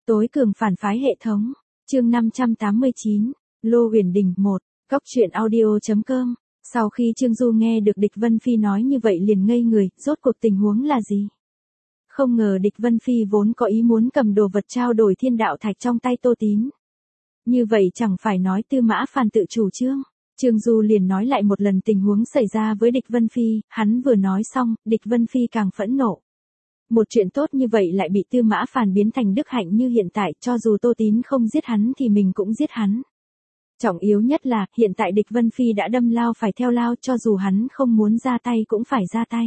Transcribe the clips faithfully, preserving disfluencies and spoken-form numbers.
Tối cường phản phái hệ thống. Chương năm trăm tám mươi chín. Lô Huyền Đình một. Góc truyện audio.com. Sau khi Trương Du nghe được Địch Vân Phi nói như vậy liền ngây người, rốt cuộc tình huống là gì? Không ngờ Địch Vân Phi vốn có ý muốn cầm đồ vật trao đổi thiên đạo thạch trong tay Tô Tín. Như vậy chẳng phải nói Tư Mã Phàn tự chủ trương. Trương Du liền nói lại một lần tình huống xảy ra với Địch Vân Phi, hắn vừa nói xong, Địch Vân Phi càng phẫn nộ. Một chuyện tốt như vậy lại bị Tư Mã Phàn biến thành đức hạnh như hiện tại, cho dù Tô Tín không giết hắn thì mình cũng giết hắn. Trọng yếu nhất là, hiện tại Địch Vân Phi đã đâm lao phải theo lao, cho dù hắn không muốn ra tay cũng phải ra tay.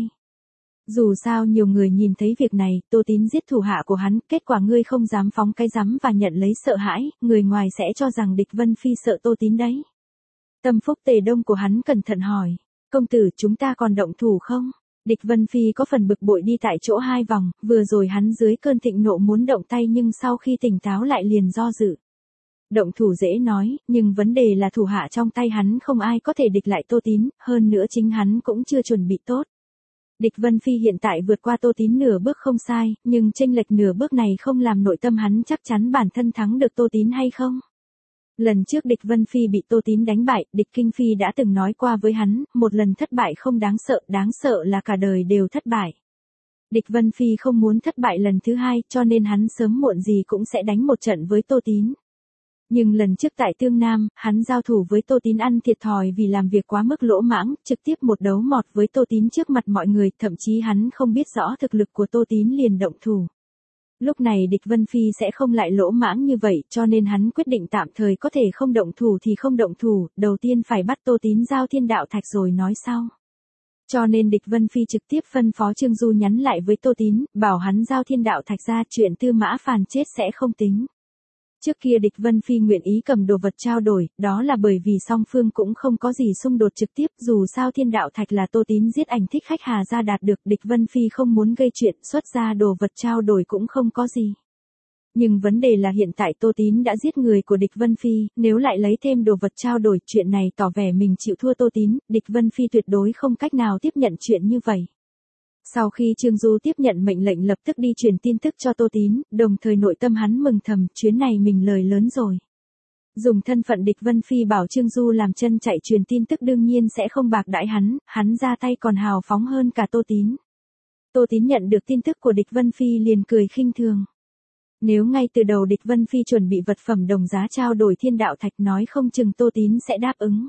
Dù sao nhiều người nhìn thấy việc này, Tô Tín giết thủ hạ của hắn, kết quả ngươi không dám phóng cái rắm và nhận lấy sợ hãi, người ngoài sẽ cho rằng Địch Vân Phi sợ Tô Tín đấy. Tâm phúc Tề Đông của hắn cẩn thận hỏi, công tử chúng ta còn động thủ không? Địch Vân Phi có phần bực bội đi tại chỗ hai vòng, vừa rồi hắn dưới cơn thịnh nộ muốn động tay nhưng sau khi tỉnh táo lại liền do dự. Động thủ dễ nói, nhưng vấn đề là thủ hạ trong tay hắn không ai có thể địch lại Tô Tín, hơn nữa chính hắn cũng chưa chuẩn bị tốt. Địch Vân Phi hiện tại vượt qua Tô Tín nửa bước không sai, nhưng chênh lệch nửa bước này không làm nội tâm hắn chắc chắn bản thân thắng được Tô Tín hay không? Lần trước Địch Vân Phi bị Tô Tín đánh bại, Địch Kinh Phi đã từng nói qua với hắn, một lần thất bại không đáng sợ, đáng sợ là cả đời đều thất bại. Địch Vân Phi không muốn thất bại lần thứ hai, cho nên hắn sớm muộn gì cũng sẽ đánh một trận với Tô Tín. Nhưng lần trước tại Tương Nam, hắn giao thủ với Tô Tín ăn thiệt thòi vì làm việc quá mức lỗ mãng, trực tiếp một đấu mọt với Tô Tín trước mặt mọi người, thậm chí hắn không biết rõ thực lực của Tô Tín liền động thủ. Lúc này Địch Vân Phi sẽ không lại lỗ mãng như vậy, cho nên hắn quyết định tạm thời có thể không động thủ thì không động thủ, đầu tiên phải bắt Tô Tín giao thiên đạo thạch rồi nói sau. Cho nên Địch Vân Phi trực tiếp phân phó Trương Du nhắn lại với Tô Tín, bảo hắn giao thiên đạo thạch ra, chuyện Tư Mã Phàn chết sẽ không tính. Trước kia Địch Vân Phi nguyện ý cầm đồ vật trao đổi, đó là bởi vì song phương cũng không có gì xung đột trực tiếp, dù sao thiên đạo thạch là Tô Tín giết ảnh thích khách Hà gia đạt được, Địch Vân Phi không muốn gây chuyện, xuất ra đồ vật trao đổi cũng không có gì. Nhưng vấn đề là hiện tại Tô Tín đã giết người của Địch Vân Phi, nếu lại lấy thêm đồ vật trao đổi, chuyện này tỏ vẻ mình chịu thua Tô Tín, Địch Vân Phi tuyệt đối không cách nào tiếp nhận chuyện như vậy. Sau khi Trương Du tiếp nhận mệnh lệnh lập tức đi truyền tin tức cho Tô Tín, đồng thời nội tâm hắn mừng thầm, chuyến này mình lời lớn rồi. Dùng thân phận Địch Vân Phi bảo Trương Du làm chân chạy truyền tin tức đương nhiên sẽ không bạc đãi hắn, hắn ra tay còn hào phóng hơn cả Tô Tín. Tô Tín nhận được tin tức của Địch Vân Phi liền cười khinh thường. Nếu ngay từ đầu Địch Vân Phi chuẩn bị vật phẩm đồng giá trao đổi thiên đạo thạch nói không chừng Tô Tín sẽ đáp ứng.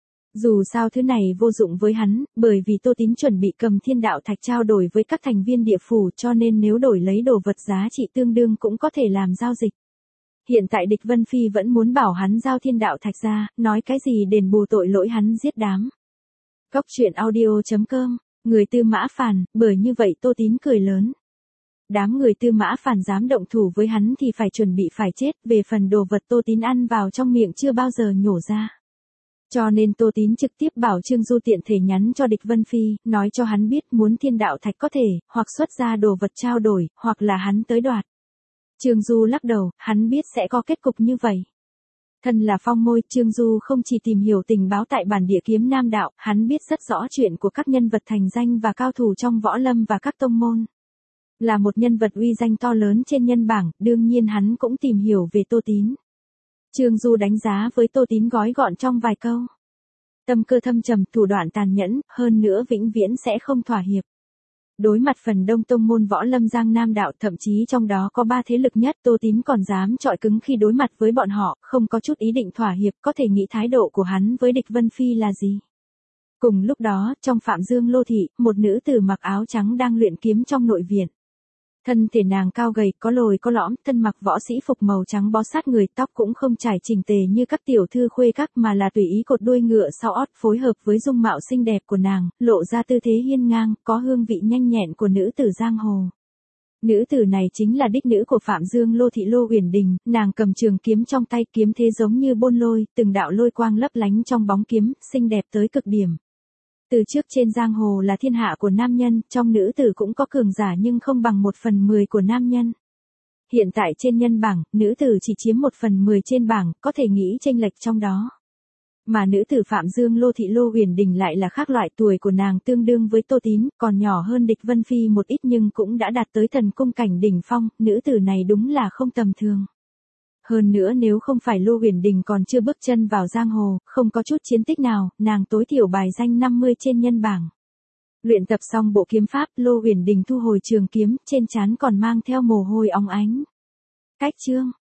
Dù sao thứ này vô dụng với hắn, bởi vì Tô Tín chuẩn bị cầm thiên đạo thạch trao đổi với các thành viên địa phủ, cho nên nếu đổi lấy đồ vật giá trị tương đương cũng có thể làm giao dịch. Hiện tại Địch Vân Phi vẫn muốn bảo hắn giao thiên đạo thạch ra, nói cái gì đền bù tội lỗi hắn giết đám. Góc truyện audio.com. Người Tư Mã Phàn, bởi như vậy Tô Tín cười lớn. Đám người Tư Mã Phàn dám động thủ với hắn thì phải chuẩn bị phải chết, về phần đồ vật Tô Tín ăn vào trong miệng chưa bao giờ nhổ ra. Cho nên Tô Tín trực tiếp bảo Trương Du tiện thể nhắn cho Địch Vân Phi, nói cho hắn biết muốn thiên đạo thạch có thể, hoặc xuất ra đồ vật trao đổi, hoặc là hắn tới đoạt. Trương Du lắc đầu, hắn biết sẽ có kết cục như vậy. Thân là phong môi, Trương Du không chỉ tìm hiểu tình báo tại bản địa kiếm Nam đạo, hắn biết rất rõ chuyện của các nhân vật thành danh và cao thủ trong võ lâm và các tông môn. Là một nhân vật uy danh to lớn trên nhân bảng, đương nhiên hắn cũng tìm hiểu về Tô Tín. Trương Du đánh giá với Tô Tín gói gọn trong vài câu. Tâm cơ thâm trầm, thủ đoạn tàn nhẫn, hơn nữa vĩnh viễn sẽ không thỏa hiệp. Đối mặt phần đông tông môn võ lâm Giang Nam đạo, thậm chí trong đó có ba thế lực nhất, Tô Tín còn dám chọi cứng khi đối mặt với bọn họ, không có chút ý định thỏa hiệp, có thể nghĩ thái độ của hắn với Địch Vân Phi là gì. Cùng lúc đó, trong Phạm Dương Lô Thị, một nữ tử mặc áo trắng đang luyện kiếm trong nội viện. Thân thể nàng cao gầy, có lồi có lõm, thân mặc võ sĩ phục màu trắng bó sát người, tóc cũng không trải chỉnh tề như các tiểu thư khuê các mà là tùy ý cột đuôi ngựa sau ót, phối hợp với dung mạo xinh đẹp của nàng, lộ ra tư thế hiên ngang, có hương vị nhanh nhẹn của nữ tử giang hồ. Nữ tử này chính là đích nữ của Phạm Dương Lô Thị Lô Huyền Đình, nàng cầm trường kiếm trong tay, kiếm thế giống như bôn lôi, từng đạo lôi quang lấp lánh trong bóng kiếm, xinh đẹp tới cực điểm. Từ trước trên giang hồ là thiên hạ của nam nhân, trong nữ tử cũng có cường giả nhưng không bằng một phần mười của nam nhân. Hiện tại trên nhân bảng, nữ tử chỉ chiếm một phần mười trên bảng, có thể nghĩ chênh lệch trong đó. Mà nữ tử Phạm Dương Lô Thị Lô Uyển Đình lại là khác loại, tuổi của nàng tương đương với Tô Tín, còn nhỏ hơn Địch Vân Phi một ít nhưng cũng đã đạt tới thần cung cảnh đỉnh phong, nữ tử này đúng là không tầm thường. Hơn nữa nếu không phải Lô Uyển Đình còn chưa bước chân vào giang hồ, không có chút chiến tích nào, nàng tối thiểu bài danh năm mươi trên nhân bảng. Luyện tập xong bộ kiếm pháp, Lô Uyển Đình thu hồi trường kiếm, trên trán còn mang theo mồ hôi óng ánh. Cách chương